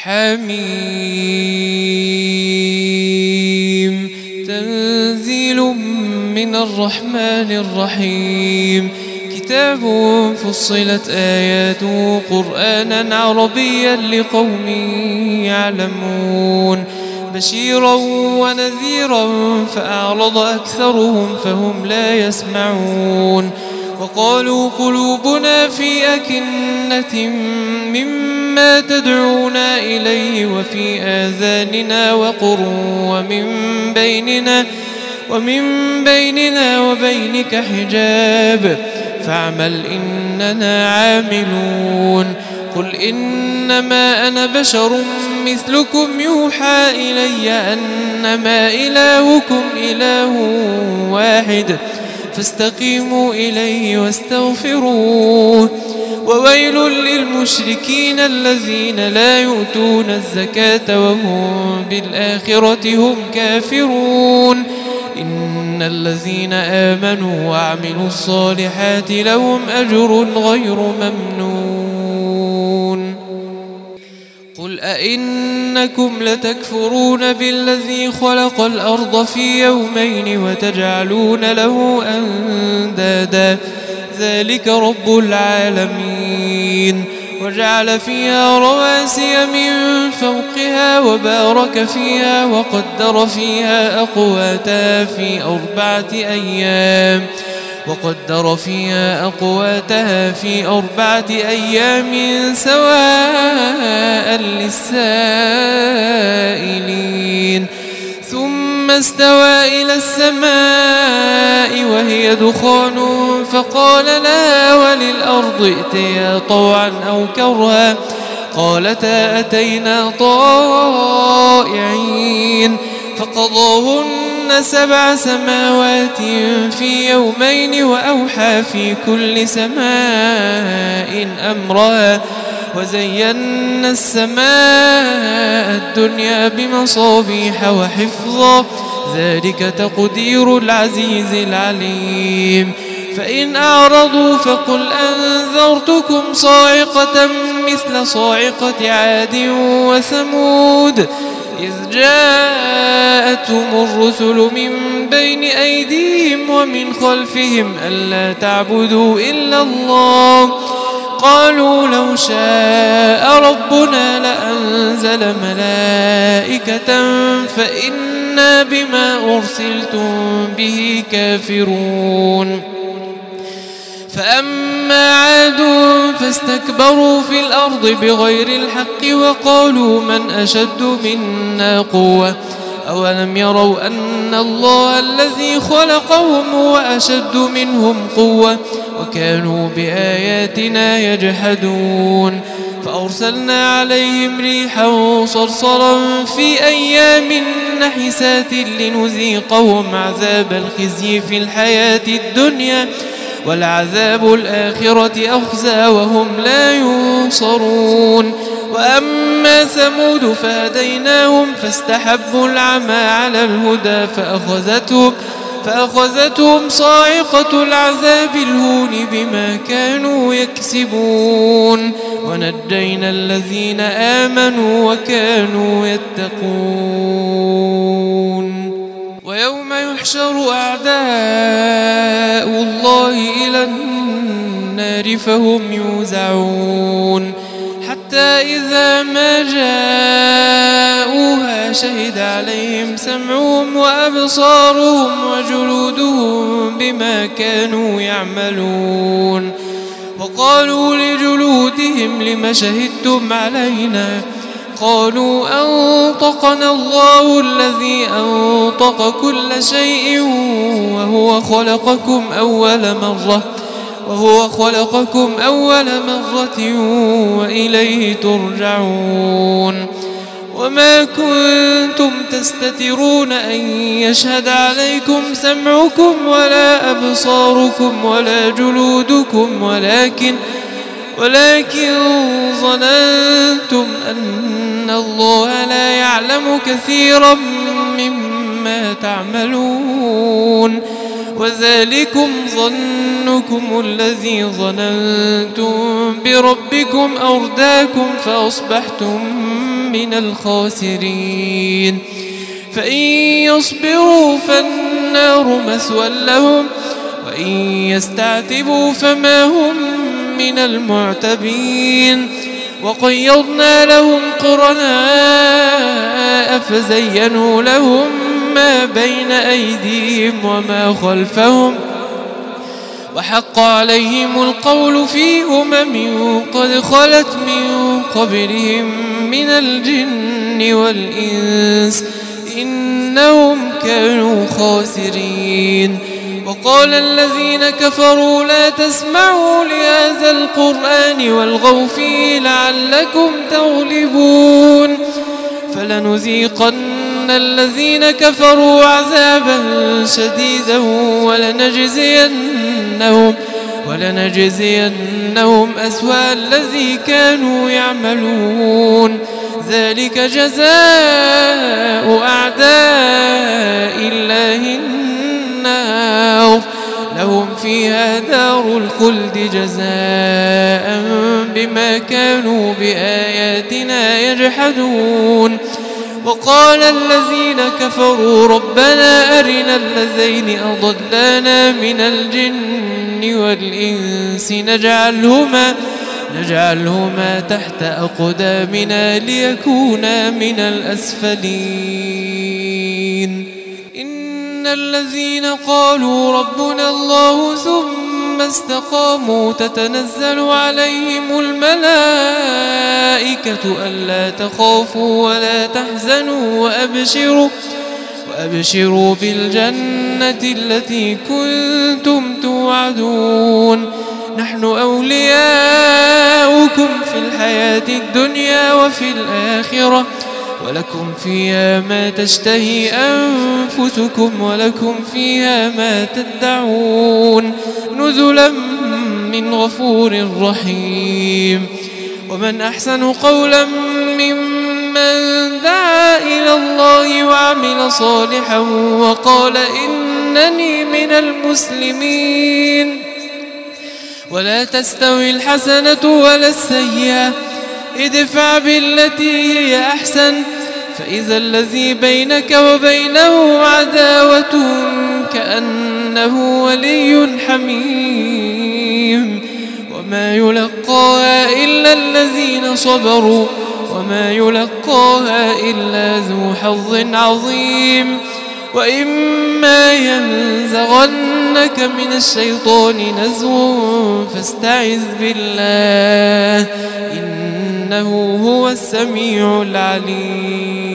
حميم تنزيل من الرحمن الرحيم كتاب فصلت آياته قرآنا عربيا لقوم يعلمون بشيرا ونذيرا فأعرض أكثرهم فهم لا يسمعون وقالوا قلوبنا في أكنة مما تدعونا إليه وفي آذاننا وقر ومن بيننا وبينك حجاب فاعمل إننا عاملون قل إنما أنا بشر مثلكم يوحى إلي أنما إلهكم إله واحد فاستقيموا إليه واستغفروه وويل للمشركين الذين لا يؤتون الزكاة وهم بالآخرة هم كافرون إن الذين آمنوا وعملوا الصالحات لهم أجر غير ممنون قل أئنكم لتكفرون بالذي خلق الأرض في يومين وتجعلون له أندادا ذلك رب العالمين وجعل فيها رواسي من فوقها وبارك فيها وقدر فيها أقواتها في 4 أيام سواء للسائلين ثم استوى إلى السماء وهي دخان فقال لها وللأرض ائتيا طوعا أو كرها قالتا أتينا طائعين فقضاهن 7 سماوات في يومين وأوحى في كل سماء أمرها وزينا السماء الدنيا بمصابيح وحفظا ذلك تقدير العزيز العليم فإن أعرضوا فقل أنذرتكم صاعقة مثل صاعقة عاد وثمود إذ جاءتهم الرسل من بين أيديهم ومن خلفهم ألا تعبدوا إلا الله قالوا لو شاء ربنا لأنزل ملائكة فإنا بما أرسلتم به كافرون فأما عاد فاستكبروا في الأرض بغير الحق وقالوا من أشد منا قوة أولم يروا أن الله الذي خلقهم هو أشد منهم قوة وكانوا بآياتنا يجحدون فأرسلنا عليهم ريحا صرصرا في أيام نحسات لنذيقهم عذاب الخزي في الحياة الدنيا والعذاب الآخرة أخزى وهم لا ينصرون وأما ثمود فهديناهم فاستحبوا العمى على الهدى فأخذتهم صاعقة العذاب الهون بما كانوا يكسبون ونجينا الذين آمنوا وكانوا يتقون ويوم يحشر أعداء الله إلى النار فهم يوزعون حتى إذا ما جاءوها شهد عليهم سمعهم وأبصارهم وجلودهم بما كانوا يعملون وقالوا لجلودهم لم شهدتم علينا قالوا أنطقنا الله الذي أنطق كل شيء وهو خلقكم أول مرة وإليه ترجعون وما كنتم تستترون أن يشهد عليكم سمعكم ولا أبصاركم ولا جلودكم ولكن ظننتم أن الله لا يعلم كثيرا مما تعملون وذلكم ظنكم الذي ظننتم بربكم أرداكم فأصبحتم من الخاسرين. فإن يصبروا فالنار مثوى لهم وإن يستعتبوا فما هم من المعتبين. وقيضنا لهم قرناء فزينوا لهم ما بين أيديهم وما خلفهم وحق عليهم القول في قد خلت من قبلهم من الجن والإنس إنهم كانوا خاسرين. وقال الذين كفروا لا تسمعوا لهذا القرآن والغوا فيه لعلكم تغلبون. فلنذيقن الذين كفروا عذابا شديدا ولنجزينهم أسوأ الذي كانوا يعملون. ذلك جزاء أعداء الله النار لهم فيها دار الخلد جزاء بما كانوا بآياتنا يجحدون. وقال الذين كفروا ربنا أرنا الذين أضلانا من الجن والإنس نجعلهما تحت أقدامنا ليكونا من الأسفلين. إن الذين قالوا ربنا الله ثم استقاموا تتنزل عليهم الملائكة ألا تخافوا ولا تحزنوا وأبشروا بالجنة التي كنتم توعدون. نحن أولياؤكم في الحياة الدنيا وفي الآخرة ولكم فيها ما تشتهي أنفسكم ولكم فيها ما تدعون نزلا من غفور رحيم. ومن أحسن قولا ممن دعا إلى الله وعمل صالحا وقال إنني من المسلمين. ولا تستوي الحسنة ولا السيئة ادفع بالتي هي أحسن فإذا الذي بينك وبينه عداوة كأنه ولي حميم. وما يلقاها إلا الذين صبروا وما يلقاها إلا ذو حظ عظيم. وإما ينزغنك من الشيطان نزغ فاستعذ بالله إنه هو السميع العليم.